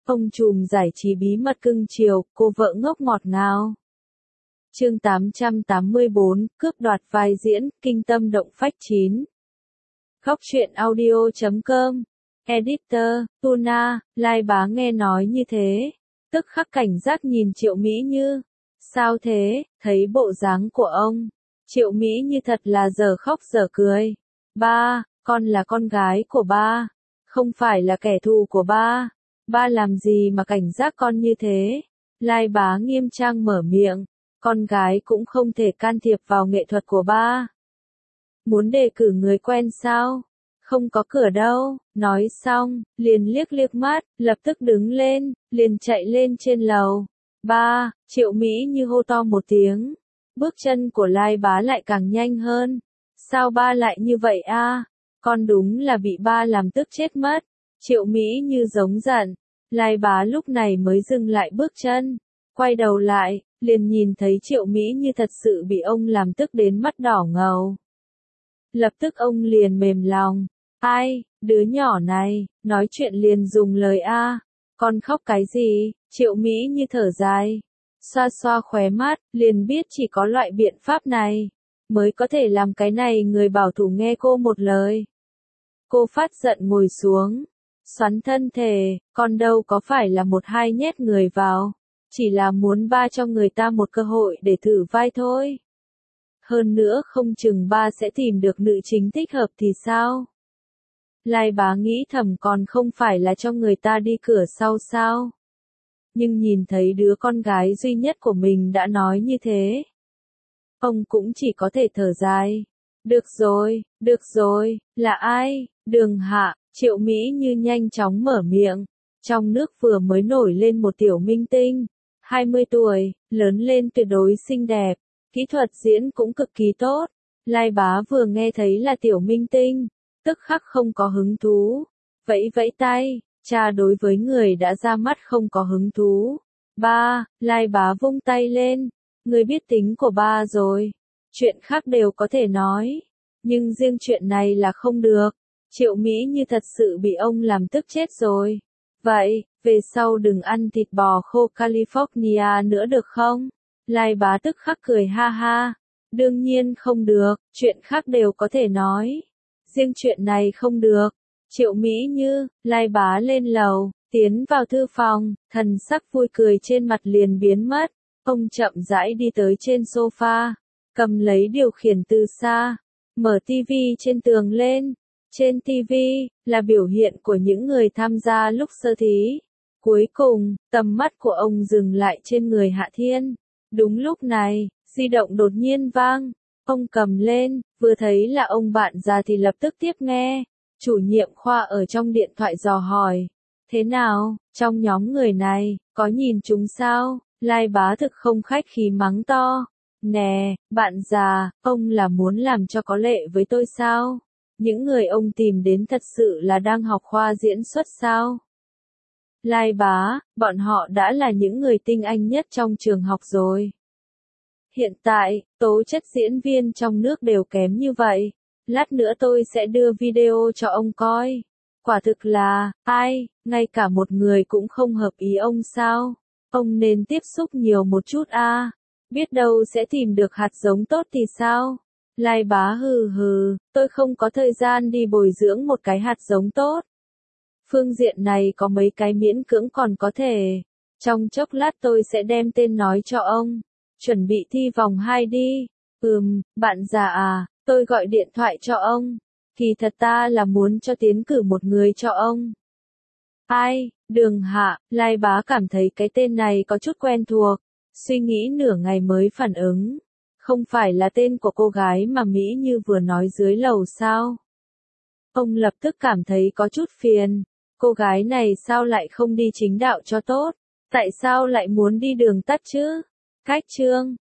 Ông trùm giải trí bí mật cưng chiều, cô vợ ngốc ngọt ngào. Chương 884, cướp đoạt vai diễn, kinh tâm động phách 9. Góc truyện audio.com. Editor, Tuna, Lai Bá nghe nói như thế. Tức khắc cảnh giác nhìn Triệu Mỹ Như. Sao thế, thấy bộ dáng của ông. Triệu Mỹ Như thật là dở khóc dở cười. Ba, con là con gái của ba. Không phải là kẻ thù của ba. Ba làm gì mà cảnh giác con như thế? Lai Bá nghiêm trang mở miệng. Con gái cũng không thể can thiệp vào nghệ thuật của ba. Muốn đề cử người quen sao? Không có cửa đâu. Nói xong, liền liếc liếc mắt, lập tức đứng lên, liền chạy lên trên lầu. Ba, Triệu Mỹ Như hô to một tiếng. Bước chân của Lai Bá lại càng nhanh hơn. Sao ba lại như vậy a? Con đúng là bị ba làm tức chết mất. Triệu Mỹ Như giống giận. Lai Bá lúc này mới dừng lại bước chân. Quay đầu lại, liền nhìn thấy Triệu Mỹ Như thật sự bị ông làm tức đến mắt đỏ ngầu. Lập tức ông liền mềm lòng. Ai, đứa nhỏ này, nói chuyện liền dùng lời a. Con khóc cái gì? Triệu Mỹ Như thở dài. Xoa xoa khóe mắt, liền biết chỉ có loại biện pháp này mới có thể làm cái này người bảo thủ nghe cô một lời. Cô phát giận ngồi xuống. Xoắn thân thể, con đâu có phải là một hai nhét người vào. Chỉ là muốn ba cho người ta một cơ hội để thử vai thôi. Hơn nữa không chừng ba sẽ tìm được nữ chính thích hợp thì sao? Lai Bá nghĩ thầm còn không phải là cho người ta đi cửa sau sao? Nhưng nhìn thấy đứa con gái duy nhất của mình đã nói như thế. Ông cũng chỉ có thể thở dài. Được rồi, là ai? Đường Hạ, Triệu Mỹ Như nhanh chóng mở miệng. Trong nước vừa mới nổi lên một tiểu minh tinh. 20 tuổi, lớn lên tuyệt đối xinh đẹp. Kỹ thuật diễn cũng cực kỳ tốt. Lai Bá vừa nghe thấy là tiểu minh tinh. Tức khắc không có hứng thú. Vẫy vẫy tay, cha đối với người đã ra mắt không có hứng thú. Ba, Lai Bá vung tay lên. Người biết tính của ba rồi. Chuyện khác đều có thể nói. Nhưng riêng chuyện này là không được. Triệu Mỹ Như thật sự bị ông làm tức chết rồi. Vậy, về sau đừng ăn thịt bò khô California nữa được không? Lai Bá tức khắc cười ha ha. Đương nhiên không được, chuyện khác đều có thể nói. Riêng chuyện này không được. Triệu Mỹ Như, Lai Bá lên lầu, tiến vào thư phòng, thần sắc vui cười trên mặt liền biến mất. Ông chậm rãi đi tới trên sofa, cầm lấy điều khiển từ xa, mở tivi trên tường lên. Trên tivi là biểu hiện của những người tham gia lúc sơ thí. Cuối cùng, tầm mắt của ông dừng lại trên người Hạ Thiên. Đúng lúc này, di động đột nhiên vang. Ông cầm lên, vừa thấy là ông bạn già thì lập tức tiếp nghe. Chủ nhiệm khoa ở trong điện thoại dò hỏi. Thế nào, trong nhóm người này, có nhìn chúng sao? Lai Bá thực không khách khí mắng to. Nè, bạn già, ông là muốn làm cho có lệ với tôi sao? Những người ông tìm đến thật sự là đang học khoa diễn xuất sao? Lai Bá, bọn họ đã là những người tinh anh nhất trong trường học rồi. Hiện tại, tố chất diễn viên trong nước đều kém như vậy. Lát nữa tôi sẽ đưa video cho ông coi. Quả thực là, ai, ngay cả một người cũng không hợp ý ông sao? Ông nên tiếp xúc nhiều một chút a. Biết đâu sẽ tìm được hạt giống tốt thì sao? Lai Bá hừ hừ, tôi không có thời gian đi bồi dưỡng một cái hạt giống tốt. Phương diện này có mấy cái miễn cưỡng còn có thể. Trong chốc lát tôi sẽ đem tên nói cho ông. Chuẩn bị thi vòng 2 đi. Bạn già à, tôi gọi điện thoại cho ông. Kỳ thật ta là muốn cho tiến cử một người cho ông. Ai, Đường Hạ, Lai Bá cảm thấy cái tên này có chút quen thuộc. Suy nghĩ nửa ngày mới phản ứng. Không phải là tên của cô gái mà Mỹ Như vừa nói dưới lầu sao? Ông lập tức cảm thấy có chút phiền. Cô gái này sao lại không đi chính đạo cho tốt? Tại sao lại muốn đi đường tắt chứ? Cách chương,